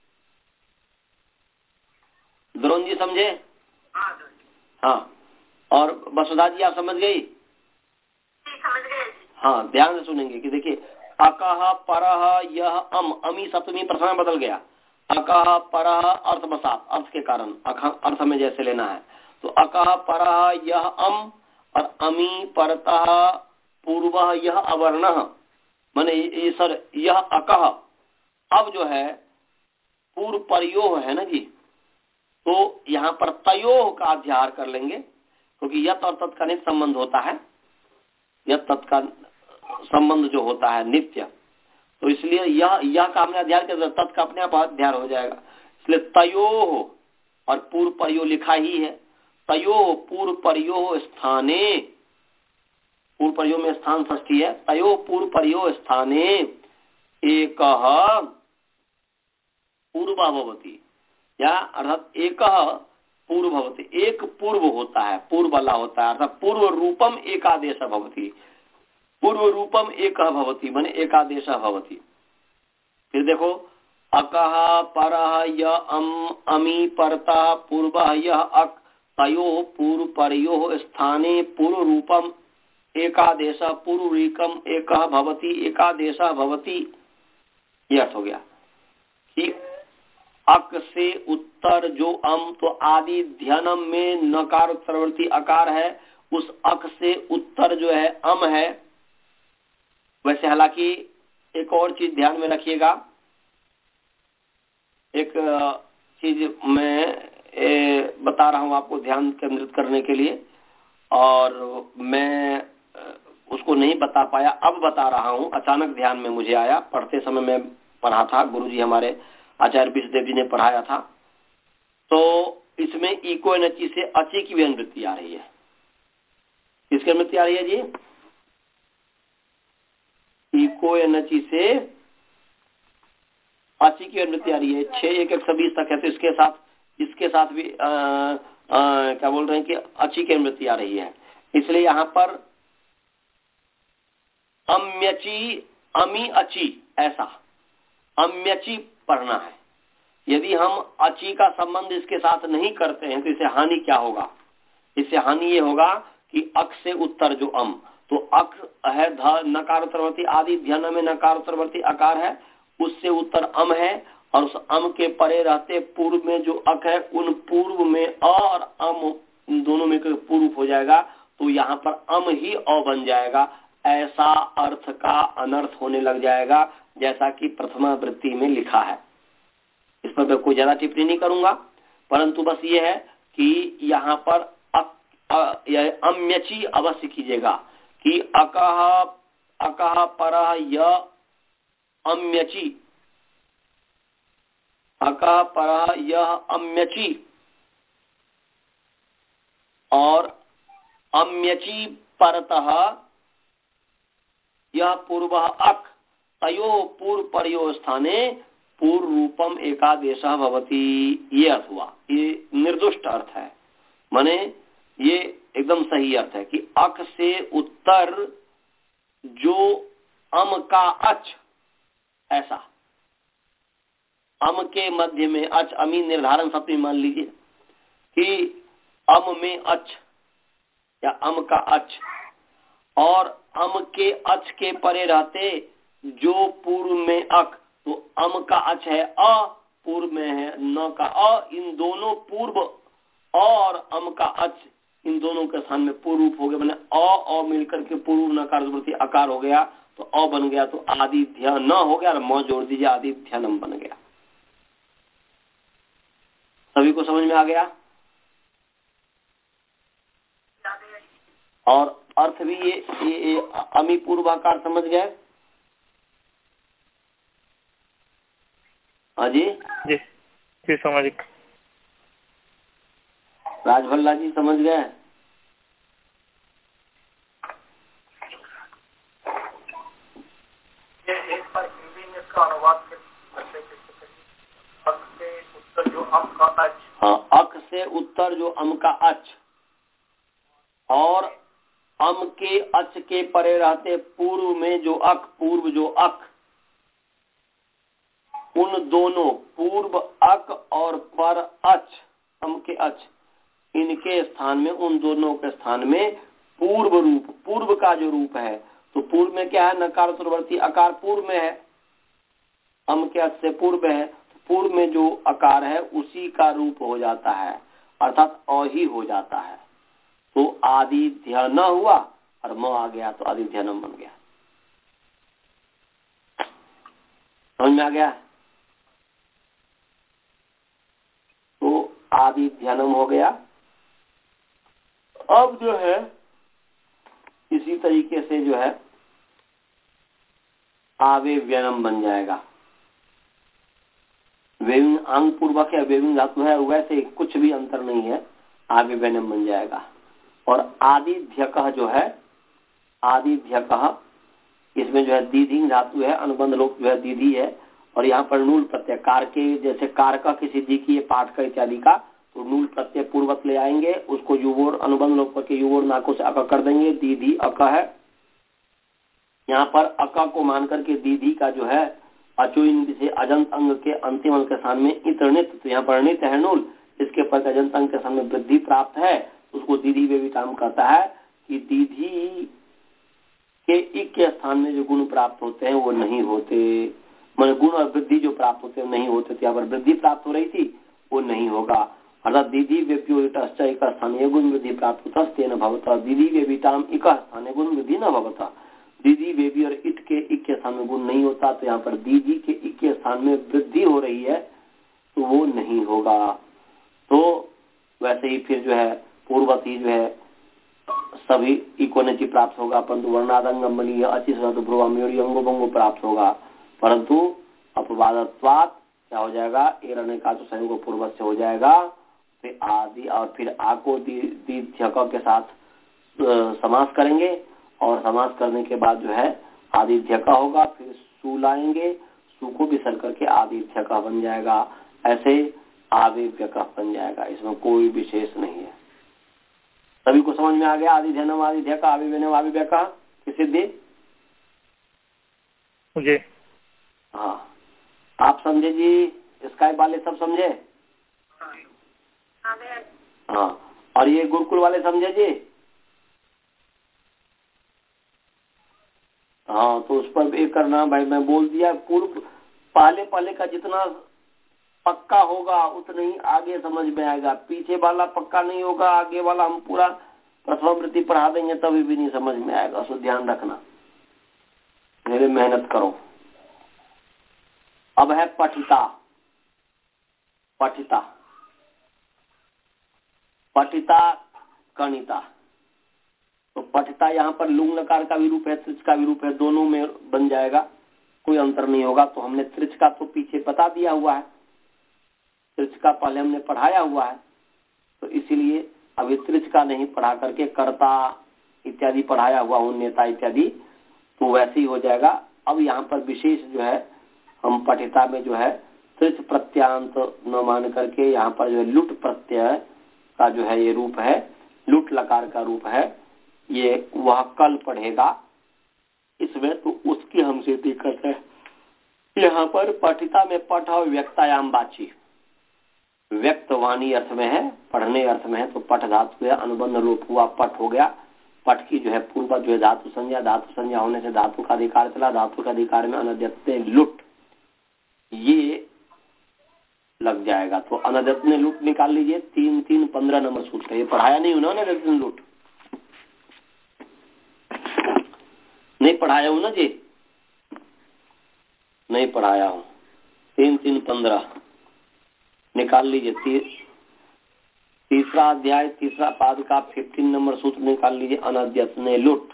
द्रोण जी समझे? हाँ, और वसुधा जी आप समझ गई?
समझ गए।
हाँ, ध्यान से सुनेंगे कि देखिए अकह परह यह अम, अमी सप्तमी प्रथमा में बदल गया, अकह परह अर्थ बसात, अर्थ के कारण अर्थ में जैसे लेना है, तो अकह परह यह अम और अमी परतः पूर्वः यह अवर्णः, माने ये सर यह अकह अब जो है पूर्व परयोह है ना जी, तो यहाँ पर तयोह का अध्यार कर लेंगे, क्योंकि यत और तत् का नित्य संबंध होता है, यत तत् का संबंध जो होता है नित्य, तो इसलिए यह यह का हमने अध्याय किया, तत् का अपने आप अध्याय हो जाएगा। इसलिए तयोह, और पूर्व परयो लिखा ही है, तयोह पूर्व परयो स्थाने, पूर्व परयो में स्थान षष्ठी है, तयोह पूर्व परयो स्थाने एकः पूर्व भवति, या अर्थात एकः पूर्व भवति, एक पूर्व होता है, पूर्व वाला होता है, अर्थात पूर्व रूपम एकादेश भवति, पूर्व रूपम एकः भवति माने एकादेश भवति। फिर देखो अकः परः य अम, अमी परतः पूर्वः यह अक, तयोः पूर्व परयोः स्थाने पूर्व रूपम एकादेश पूर्व रीकम एकः भवति एकादेश भवति। यह अर्थ हो गया कि अक से उत्तर जो अम, तो आदि ध्यानम में नकार उत्तरवर्ती अकार है, उस अक से उत्तर जो है अम है। वैसे हालांकि एक और चीज ध्यान में रखिएगा, एक चीज मैं ए, बता रहा हूं आपको ध्यान केंद्रित करने के लिए, और मैं उसको नहीं बता पाया, अब बता रहा हूं, अचानक ध्यान में मुझे आया, पढ़ते समय मैं पढ़ा था, गुरुजी हमारे आचार्य विष्णुदेव जी ने पढ़ाया था। तो इसमें इको एनर्जी से अची की भी अनुवृत्ति आ रही है। किसकी अनुवृत्ति आ रही है जी? इको एनर्जी से अची की अनुवृत्ति आ रही है, छह एक एक सौ बीस तक है, तो इसके साथ इसके साथ भी आ, आ, क्या बोल रहे हैं कि अची की अनुवृत्ति आ रही है। इसलिए यहाँ पर अम्यची अमी अची, ऐसा अम्यची पढ़ना है। यदि हम अची का संबंध इसके साथ नहीं करते हैं तो इसे हानि क्या होगा? इससे हानि ये होगा कि अक से उत्तर जो अम, तो अक है ध नकार उत्तरवर्ती आदि ध्यान में नकार उत्तरवर्ती आकार है, उससे उत्तर अम है, और उस अम के परे रहते पूर्व में जो अक है, उन पूर्व में अ और अम दोनों में पूर्व हो जाएगा, तो यहाँ पर अम ही अ बन जाएगा। ऐसा अर्थ का अनर्थ होने लग जाएगा, जैसा कि प्रथमा वृत्ति में लिखा है। इस पर मैं कोई ज्यादा टिप्पणी नहीं करूंगा, परंतु बस ये है कि यहाँ पर अम्यची अवश्य कीजिएगा कि अकह अकह परह य अम्यची, अकह परह यह अम्यची, और अम्यची परतः यह पूर्व अक, तयो पूर्व परयो स्थाने पूर्व रूपम एकादेश भवती। ये अर्थ हुआ, ये निर्दुष्ट अर्थ है, माने ये एकदम सही अर्थ है कि अक से उत्तर जो अम का अच, ऐसा अम के मध्य में अच, अमी निर्धारण सप्तमी मान लीजिए कि अम में अच या अम का अच, और अम के अच के परे रहते जो पूर्व में अक, तो अम का अच है अ, पूर्व में है न का अ, इन दोनों पूर्व और अम का अच इन दोनों के स्थान में पूर्व रूप हो गया, मैंने अ अ मिलकर के पूर्व नकार वृत्ति अकार हो गया, तो अ बन गया, तो आदिध्य न हो गया और म जोड़ दीजिए, आदिध्यनम बन गया। सभी को समझ में आ गया? और अर्थ भी ये, ये, ये अमी पूर्वाकार समझ गए? हाँ जी
जी जी समझ गए।
राजभल्ला जी समझ गए?
एक बार हिंदी में इसका अनुवाद अक से उत्तर जो अम का अच।
हाँ, अक से उत्तर जो अम का अच और अम के अच के परे रहते पूर्व में जो अक, पूर्व जो अक, उन दोनों पूर्व अक और पर अच, अम के अच, इनके स्थान में, उन दोनों के स्थान में पूर्व रूप, पूर्व का जो रूप है, तो पूर्व में क्या है? नकार उत्तरवर्ती अकार पूर्व में है, अम के अच से पूर्व है, पूर्व में जो अकार है उसी का रूप हो जाता है, अर्थात अ ही हो जाता है, तो आदिध्य न हुआ और म आ गया, तो आदिध्यनम बन गया। समझ में आ गया? तो आदिध्यनम हो गया। अब जो है इसी तरीके से जो है आवेव्यनम बन जाएगा। वेविंग अंग पूर्वक है, वेविंग धातु है, वैसे कुछ भी अंतर नहीं है, आवेव्यनम बन जाएगा। और आदिध्यकः जो है, आदिध्यकः इसमें जो है दीधिंग धातु है, अनुबंध लोक जो है दीधी है, और यहाँ पर नूल प्रत्यय कार के, जैसे कार का किसी दी की पाठ का इत्यादि का, तो नूल प्रत्यय पूर्वक ले आएंगे, उसको युवोर अनुबंध लोक के युवोर नाको से अक कर देंगे, दीधी अक है। यहाँ पर अक को मान करके दीधी का जो है अचुइन से अजंत अंग के अंतिम अंग के स्थान में इतनित, तो यहाँ पर नित है नूल, इसके पर अजंत अंग के स्थान में वृद्धि प्राप्त है, उसको दीधी वे भी काम करता है कि दीधी के इक के स्थान में जो गुण प्राप्त होते हैं वो नहीं होते, मान गुण और वृद्धि जो प्राप्त होते हैं नहीं होते, तो यहाँ पर वृद्धि प्राप्त हो रही थी वो नहीं होगा, अर्थात दीदी व्यप्योष्ट एक स्थानीय गुण वृद्धि प्राप्त होता तेन भवता, दीदी वेबिताम इक स्थानीय गुण वृद्धि न भवता, दीदी वेबी और इट के इक के स्थान में गुण नहीं होता, तो यहाँ पर दीदी के इक के स्थान में वृद्धि हो रही है तो वो नहीं होगा। तो वैसे ही फिर जो है पूर्वत ही जो है सभी इकोनिटी प्राप्त होगा, परंतु वर्णादंगम बनी अचित अंगो भंगो प्राप्त होगा, परंतु अपवादत्वात् क्या हो जाएगा? एर अनेका तो संयोग पूर्वत से हो जाएगा, फिर आदि और फिर आको दीध्यक के साथ समास करेंगे, और समास करने के बाद जो है आदिध्यक होगा, फिर सु लाएंगे, सु को विसर्ग करके आदिध्यक बन जाएगा, ऐसे आदिव्यक बन जाएगा, इसमें कोई विशेष नहीं है। सभी को समझ में आ गया? आदिध्यनम आदिध्यक आविव्यनम आविव्यक की सिद्धि?
जी
हाँ, आप समझे जी? स्काइप वाले सब समझे? हाँ, और ये गुरुकुल वाले समझे जी? हाँ, तो उस पर एक करना भाई, मैं बोल दिया पूर्व, पहले पहले का जितना पक्का होगा उतना ही आगे समझ में आएगा, पीछे वाला पक्का नहीं होगा, आगे वाला हम पूरा प्रथम वृत्ति पढ़ा देंगे तभी भी नहीं समझ में आएगा, सो ध्यान रखना, मेरे मेहनत करो। अब है पठिता, पठिता पठिता कणिता, तो पठिता यहाँ पर लुंग लकार का भी रूप है, त्रिच का भी रूप है, दोनों में बन जाएगा, कोई अंतर नहीं होगा। तो हमने त्रिच का तो पीछे बता दिया हुआ है, त्रिच का पहले हमने पढ़ाया हुआ है, तो इसीलिए अभी त्रिच का नहीं पढ़ा करके कर्ता इत्यादि पढ़ाया हुआ हूँ, नेता इत्यादि, तो वैसे ही हो जाएगा। अब यहाँ पर विशेष जो है हम पठिता में जो है त्रिच प्रत्यांत न मान करके यहाँ पर जो है लुट प्रत्यय का जो है ये रूप है, लुट लकार का रूप है, ये वह कल पढ़ेगा इसमें, तो उसकी हमसे दिक्कत है। यहाँ पर पठिता में पठ और व्यक्तायाम बाची, व्यक्तवाणी अर्थ में है, पढ़ने अर्थ में है, तो पठ धातु है, अनुबंध लोप हुआ, पठ हो गया। पठ की जो है पूर्व जो है धातु संज्ञा, धातु संज्ञा होने से धातु का अधिकार चला, धातु का अधिकार में अनद्यते लुट, ये लग जाएगा। तो अनद्यतन लुट निकाल लीजिए, तीन तीन पंद्रह नंबर सूत्र है। ये पढ़ाया नहीं उन्होंने अनद्यतन लुट, नहीं पढ़ाया हूं ना जी, नहीं पढ़ाया हूं। तीन तीन पंद्रह निकाल लीजिए। ती, तीसरा अध्याय तीसरा पाद का फिफ्टीन नंबर सूत्र निकाल लीजिए, अनद्यतन लुट।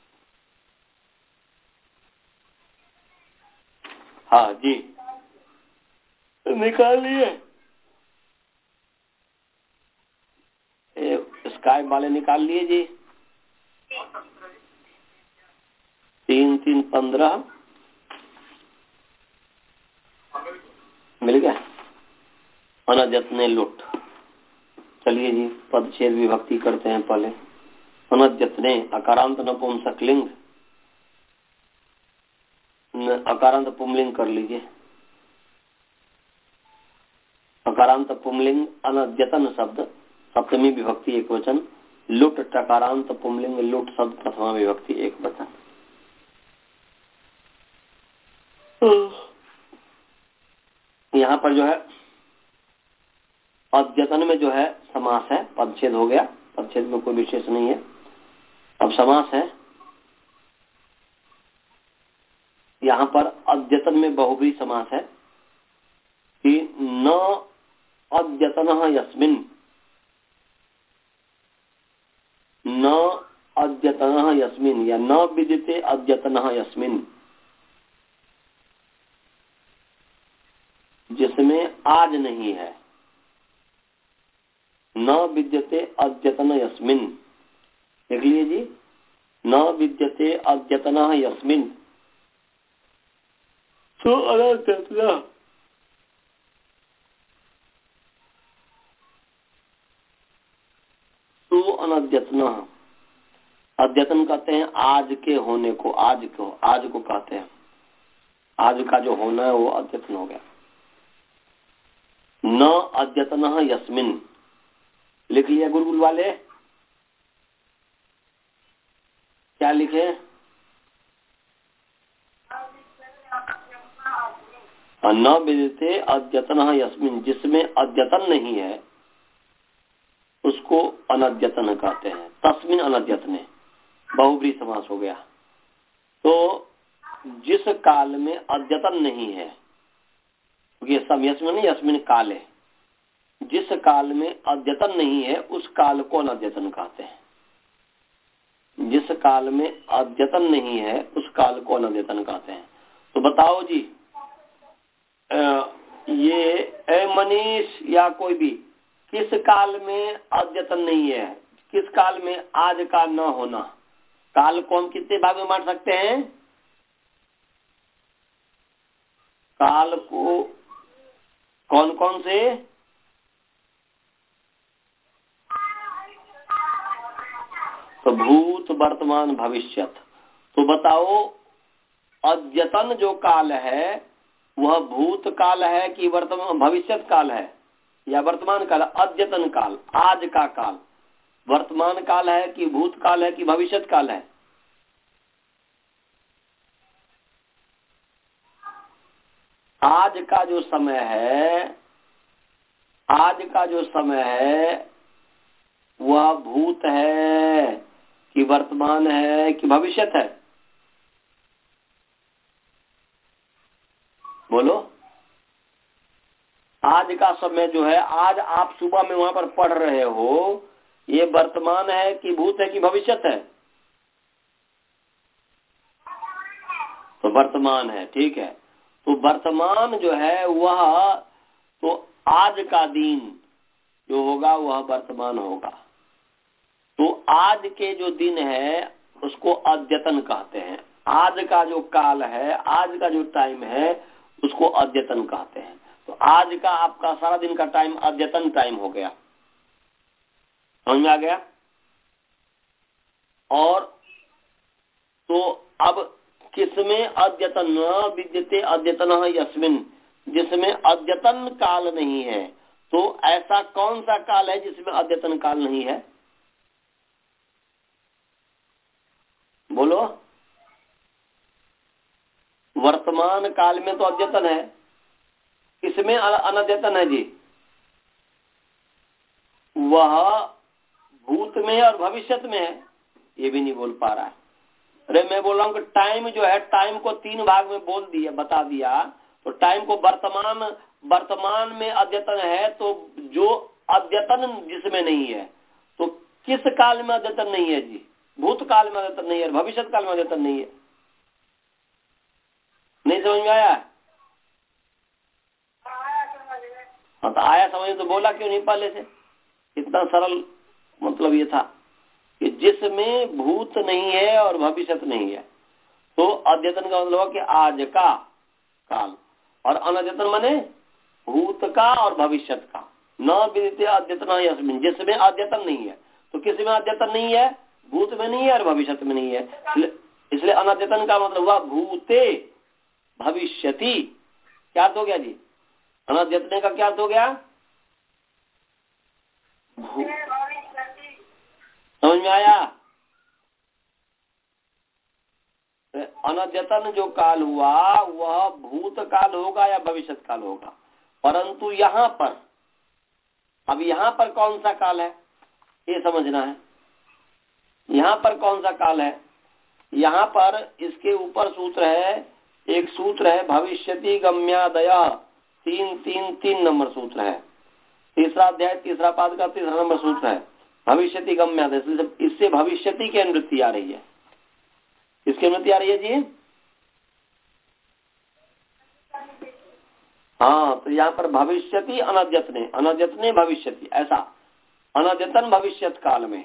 हाँ जी निकाल लिए। स्काई वाले निकाल लिए जी। तीन तीन पंद्रह मिल गया। अनद्यतन लुट। चलिए जी पदच्छेद विभक्ति करते हैं पहले। अनद्यतने अकारांत नपुंसकलिंग, अकारांत पुंलिंग कर लीजिए। अकारांत पुंलिंग अनद्यतन शब्द सप्तमी विभक्ति एक वचन, लुट टकारांत पुंलिंग लुट शब्द प्रथमा विभक्ति एक वचन। यहाँ पर जो है अद्यतन में जो है समास है, पदच्छेद हो गया, पदच्छेद में कोई विशेष नहीं है। अब समास है, यहाँ पर अद्यतन में बहुब्री समास है कि न अद्यतनः यस्मिन्, न अद्यतनः यस्मिन् या न विद्यते अद्यतनः यस्मिन्, जिसमें आज नहीं है। न विद्यते अद्यतन यस्मिन्, देख लीजिए जी, न विद्यते अद्यतनः यस्मिन् तो अनद्यतनः, तो अनद्यतनः। अद्यतन कहते हैं आज के होने को, आज को आज को कहते हैं, आज का जो होना है वो अद्यतन हो गया। न अद्यतनः यस्मिन् लिख लिया गुरुकुल वाले, क्या लिखे? न विद्यते अद्यतनः यस्मिन्, जिसमें अद्यतन नहीं है उसको अनद्यतन कहते हैं। तस्मिन् अनद्यतने बहुब्री समास हो गया। तो जिस काल में अद्यतन नहीं है, ये सब यस्मिन् नहीं, यस्मिन् काल है, जिस काल में अद्यतन नहीं है उस काल को अनद्यतन कहते हैं। जिस काल में अद्यतन नहीं है उस काल को अनद्यतन कहते हैं। तो बताओ जी, आ, ये ए मनीष या कोई भी, किस काल में अद्यतन नहीं है? किस काल में आज का न होना? काल को हम कितने भाग में बांट सकते हैं? काल को कौन कौन से? तो भूत वर्तमान भविष्यत। तो बताओ अद्यतन जो काल है वह भूत काल है कि वर्तमान भविष्यत काल है या वर्तमान काल? अद्यतन काल आज का काल वर्तमान काल है कि भूत काल है कि भविष्यत काल है? आज का जो समय है, आज का जो समय है वह भूत है कि वर्तमान है कि भविष्यत है? बोलो। आज का समय जो है, आज आप सुबह में वहां पर पढ़ रहे हो, ये वर्तमान है कि भूत है कि भविष्यत है? तो वर्तमान है, ठीक है। तो वर्तमान जो है वह, तो आज का दिन जो होगा वह वर्तमान होगा। तो आज के जो दिन है उसको अद्यतन कहते हैं। आज का जो काल है, आज का जो टाइम है उसको अद्यतन कहते हैं। तो आज का आपका सारा दिन का टाइम अद्यतन टाइम हो गया, समझ में आ गया? और तो अब किसमें अद्यतन? न विद्यते अद्यतनः यस्मिन्, जिसमें अद्यतन काल नहीं है। तो ऐसा कौन सा काल है जिसमें अद्यतन काल नहीं है? बोलो। वर्तमान काल में तो अद्यतन है, इसमें अनद्यतन है जी, वह भूत में और भविष्यत में है, ये भी नहीं बोल पा रहा है। अरे मैं बोल रहा हूँ कि टाइम जो है, टाइम को तीन भाग में बोल दिया, बता दिया, तो टाइम को वर्तमान वर्तमान में अद्यतन है, तो जो अद्यतन जिसमें नहीं है, तो किस काल में अद्यतन नहीं है जी? भूत काल में अद्यतन नहीं है, भविष्य काल में अद्यतन नहीं है। नहीं समझ में आया? हाँ तो आया समझ, तो बोला क्यों नहीं पहले से? इतना सरल मतलब ये था कि जिसमें भूत नहीं है और भविष्य नहीं है, तो अद्यतन का मतलब कि आज का काल, और अनद्यतन माने भूत का और भविष्य का। न विदिते अद्यतन यस्मिन्, जिसमें अद्यतन नहीं है, तो किस में अद्यतन नहीं है? भूत में नहीं है और भविष्य में नहीं है। इसलिए अनद्यतन का मतलब हुआ भूते भविष्यति। क्या अर्थ हो गया जी? अनद्यतन का क्या अर्थ हो गया? समझ में आया? अनद्यतन जो काल हुआ वह भूत काल होगा या भविष्य काल होगा, परंतु यहाँ पर, अब यहाँ पर कौन सा काल है ये समझना है। यहाँ पर कौन सा काल है? यहाँ पर इसके ऊपर सूत्र है, एक सूत्र है भविष्यति गम्यादय, तीन तीन तीन नंबर सूत्र है, तीसरा अध्याय तीसरा पाद का तीसरा नंबर सूत्र है भविष्यति गम्यादय। इससे भविष्यति की अनुवृत्ति आ रही है। किसकी अनुवृत्ति आ रही है जी? हाँ, तो यहाँ पर भविष्यति अनद्यतने, अनद्यतने भविष्यति, ऐसा अनद्यतन भविष्यत काल में,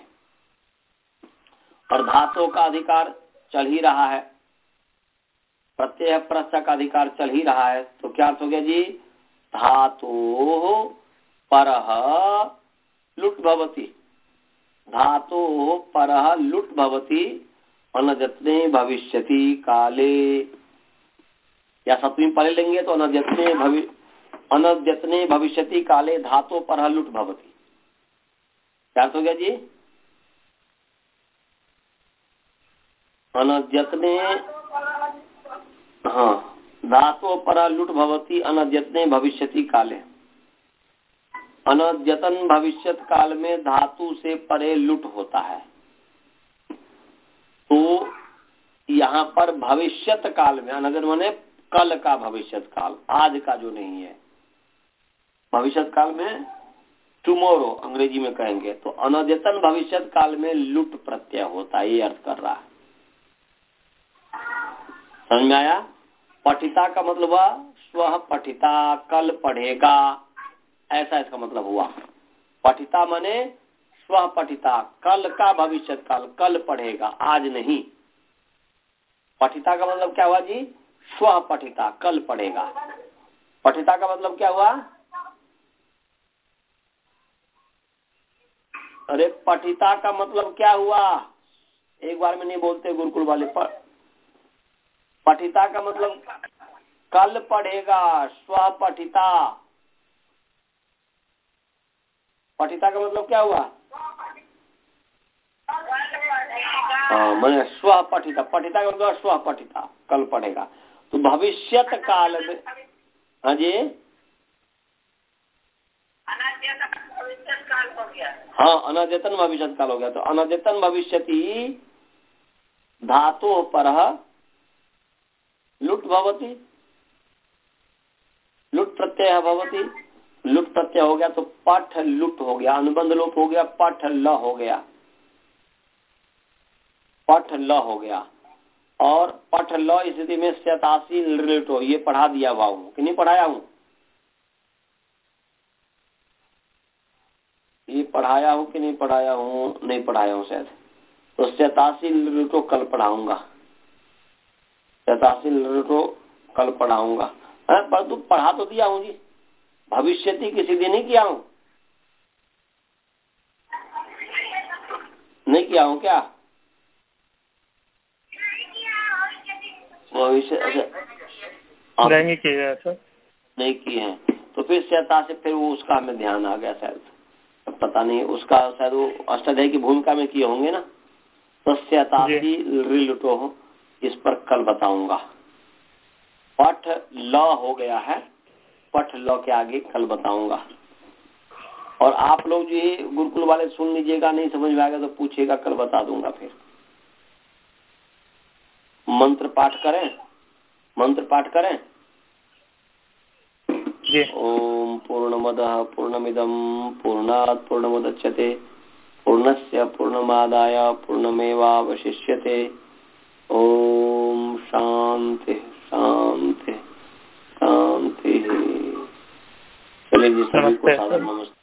और धातु का अधिकार चल ही रहा है, प्रत्यय प्रत्यय का अधिकार चल ही रहा है, तो क्या अर्थ हो गया जी? धातु परः लुट भवति, धातु परः लुट भवति अनद्यतने भविष्यति काले, या सप्तमी पढ़ लेंगे तो अनद्यतने भवि अनद्यतने भविष्यति काले धातु परः लुट भवति। क्या अर्थ हो गया जी? अनद्यतने, हाँ, धातु परः लुट भवति अनद्यतने भविष्यति काले। अनद्यतन भविष्यत काल में धातु से परे लुट होता है, तो यहाँ पर भविष्यत काल में, अनद्यतन माने कल का भविष्यत काल, आज का जो नहीं है, भविष्यत काल में टुमारो अंग्रेजी में कहेंगे, तो अनद्यतन भविष्यत काल में लुट प्रत्यय होता है, ये अर्थ कर रहा है। समझ में आया? पठिता का मतलब हुआ स्व पठिता, कल पढ़ेगा, ऐसा इसका मतलब हुआ। पठिता माने स्व पठिता, कल का भविष्यत काल, कल पढ़ेगा, आज नहीं। पठिता का मतलब क्या हुआ जी? स्व पठिता, कल पढ़ेगा। पठिता का मतलब क्या हुआ? अरे पठिता का मतलब क्या हुआ? एक बार में नहीं बोलते गुरुकुल वाले। पर पठिता का मतलब कल पढ़ेगा, स्व पठिता। पठिता का मतलब क्या हुआ? हाँ, मैंने स्व पठिता, पठिता का मतलब स्व पठिता, कल पढ़ेगा। तो भविष्यत काल में, हाँ जी, हाँ, अनद्यतन भविष्यत काल हो गया। तो अनद्यतन भविष्यति धातु परः लुट भवति, लुट प्रत्यय भवति, लुट प्रत्यय हो गया तो पठ लुट हो गया, अनुबंध लोप हो गया, पठ ल हो गया, पठ ल हो गया। और पठ ल स्थिति में सतासी रिलेटो, ये पढ़ा दिया हुआ हूँ कि नहीं पढ़ाया हूँ? ये पढ़ाया हूँ कि नहीं पढ़ाया हूँ? नहीं पढ़ाया हूँ शायद। तो सतासी रिलेटो कल पढ़ाऊंगा, सतासी रिलेटो कल पढ़ाऊंगा। पर तू पढ़ा तो दिया हूँ जी, भविष्यति किसी दिन नहीं किया हूँ? नहीं किया हूँ क्या? भविष्य
नहीं किए हैं सर, नहीं
किए हैं। तो फिर सता से फिर वो उसका हमें ध्यान आ गया शायद, पता नहीं, उसका शायद वो अष्टाध्यायी की भूमिका में किए होंगे ना। तो सतासी रिलुटो हो, इस पर कल बताऊंगा। पठ ल हो गया है पठ लॉ के आगे कल बताऊंगा। और आप लोग जो ये गुरुकुल वाले सुन लीजिएगा, नहीं समझ में आएगा तो पूछिएगा, कल बता दूंगा। फिर मंत्र पाठ करें, मंत्र पाठ करें। ओम पूर्णमदः पूर्णमिदं पूर्णात् पूर्णमुदच्यते पूर्णस्य पूर्णमादाय पूर्णमेवावशिष्यते। ओम शांति शांति शांति। चलिए जी, सभी को सादर नमस्ते।